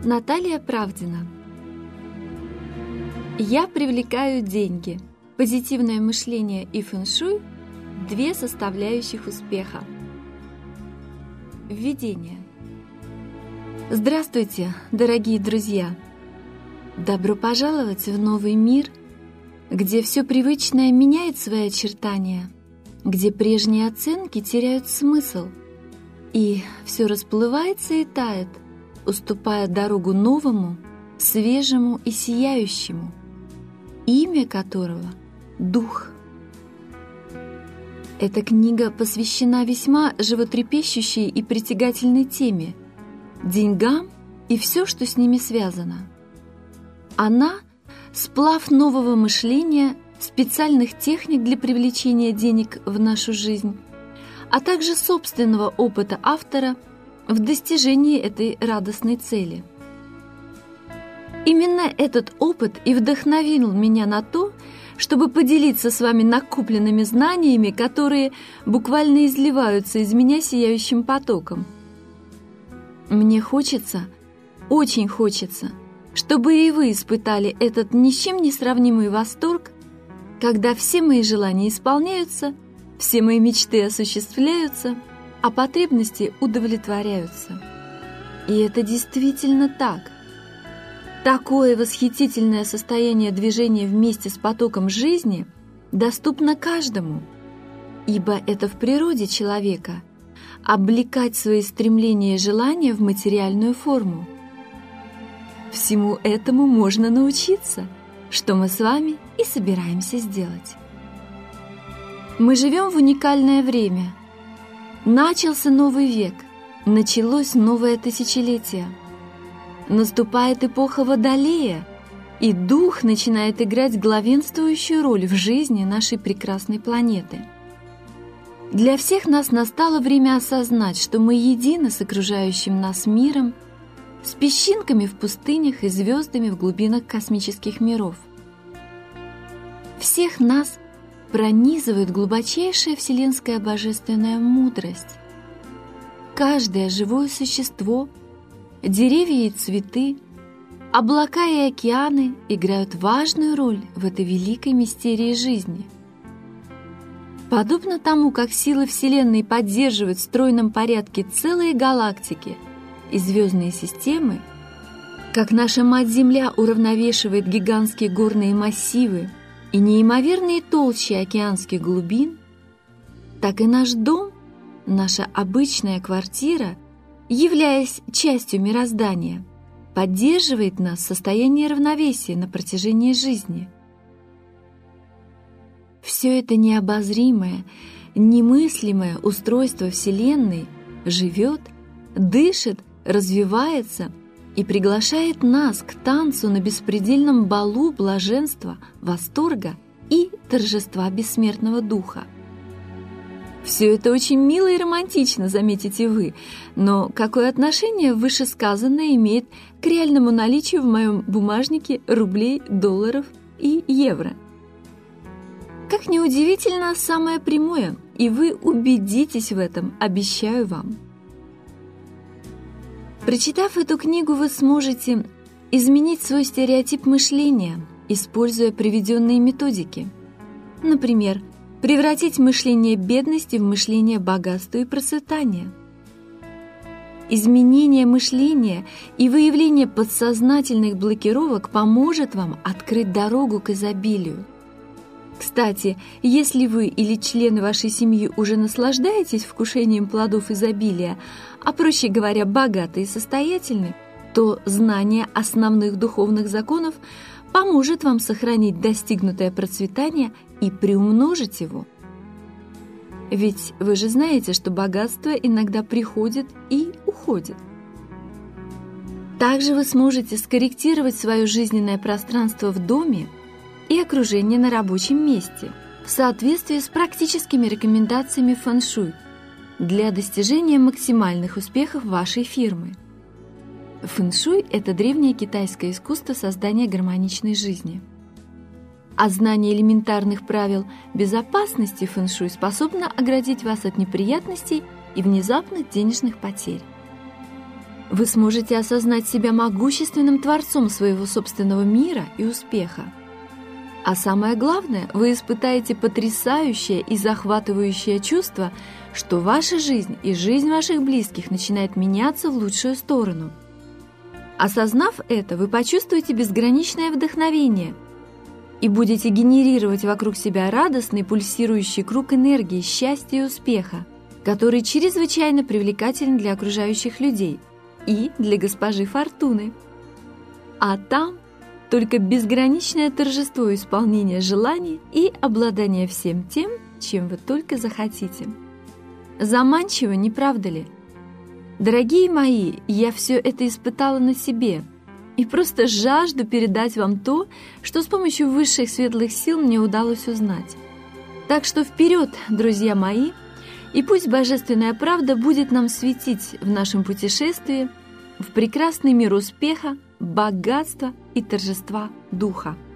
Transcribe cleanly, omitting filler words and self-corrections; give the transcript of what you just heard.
Наталья Правдина. Я привлекаю деньги. Позитивное мышление и фэн-шуй – две составляющих успеха. Введение. Здравствуйте, дорогие друзья! Добро пожаловать в новый мир, где все привычное меняет свои очертания, где прежние оценки теряют смысл, и все расплывается и тает, уступая дорогу новому, свежему и сияющему, имя которого — Дух. Эта книга посвящена весьма животрепещущей и притягательной теме — деньгам и все, что с ними связано. Она — сплав нового мышления, специальных техник для привлечения денег в нашу жизнь, а также собственного опыта автора в достижении этой радостной цели. Именно этот опыт и вдохновил меня на то, чтобы поделиться с вами накопленными знаниями, которые буквально изливаются из меня сияющим потоком. Мне хочется, очень хочется, чтобы и вы испытали этот ни с чем не сравнимый восторг, когда все мои желания исполняются, все мои мечты осуществляются, а потребности удовлетворяются. И это действительно так. Такое восхитительное состояние движения вместе с потоком жизни доступно каждому, ибо это в природе человека — облекать свои стремления и желания в материальную форму. Всему этому можно научиться, что мы с вами и собираемся сделать. Мы живем в уникальное время. Начался новый век, началось новое тысячелетие. Наступает эпоха Водолея, и Дух начинает играть главенствующую роль в жизни нашей прекрасной планеты. Для всех нас настало время осознать, что мы едины с окружающим нас миром, с песчинками в пустынях и звездами в глубинах космических миров. Всех нас пронизывает глубочайшая вселенская божественная мудрость. Каждое живое существо, деревья и цветы, облака и океаны играют важную роль в этой великой мистерии жизни. Подобно тому, как силы Вселенной поддерживают в стройном порядке целые галактики и звездные системы, как наша Мать-Земля уравновешивает гигантские горные массивы и неимоверные толщи океанских глубин, так и наш дом, наша обычная квартира, являясь частью мироздания, поддерживает нас в состоянии равновесия на протяжении жизни. Все это необозримое, немыслимое устройство Вселенной живет, дышит, развивается и приглашает нас к танцу на беспредельном балу блаженства, восторга и торжества бессмертного духа. Все это очень мило и романтично, заметите вы, но какое отношение вышесказанное имеет к реальному наличию в моем бумажнике рублей, долларов и евро? Как ни удивительно, самое прямое, и вы убедитесь в этом, обещаю вам. Прочитав эту книгу, вы сможете изменить свой стереотип мышления, используя приведенные методики. Например, превратить мышление бедности в мышление богатства и процветания. Изменение мышления и выявление подсознательных блокировок поможет вам открыть дорогу к изобилию. Кстати, если вы или члены вашей семьи уже наслаждаетесь вкушением плодов изобилия, а проще говоря, богаты и состоятельны, то знание основных духовных законов поможет вам сохранить достигнутое процветание и приумножить его. Ведь вы же знаете, что богатство иногда приходит и уходит. Также вы сможете скорректировать свое жизненное пространство в доме и окружение на рабочем месте в соответствии с практическими рекомендациями фэн-шуй для достижения максимальных успехов вашей фирмы. Фэн-шуй – это древнее китайское искусство создания гармоничной жизни. А знание элементарных правил безопасности фэн-шуй способно оградить вас от неприятностей и внезапных денежных потерь. Вы сможете осознать себя могущественным творцом своего собственного мира и успеха. А самое главное, вы испытаете потрясающее и захватывающее чувство, что ваша жизнь и жизнь ваших близких начинает меняться в лучшую сторону. Осознав это, вы почувствуете безграничное вдохновение и будете генерировать вокруг себя радостный пульсирующий круг энергии, счастья и успеха, который чрезвычайно привлекателен для окружающих людей и для госпожи Фортуны. А там только безграничное торжество исполнения желаний и обладание всем тем, чем вы только захотите. Заманчиво, не правда ли? Дорогие мои, я все это испытала на себе и просто жажду передать вам то, что с помощью высших светлых сил мне удалось узнать. Так что вперед, друзья мои, и пусть божественная правда будет нам светить в нашем путешествии в прекрасный мир успеха, богатства и торжества духа.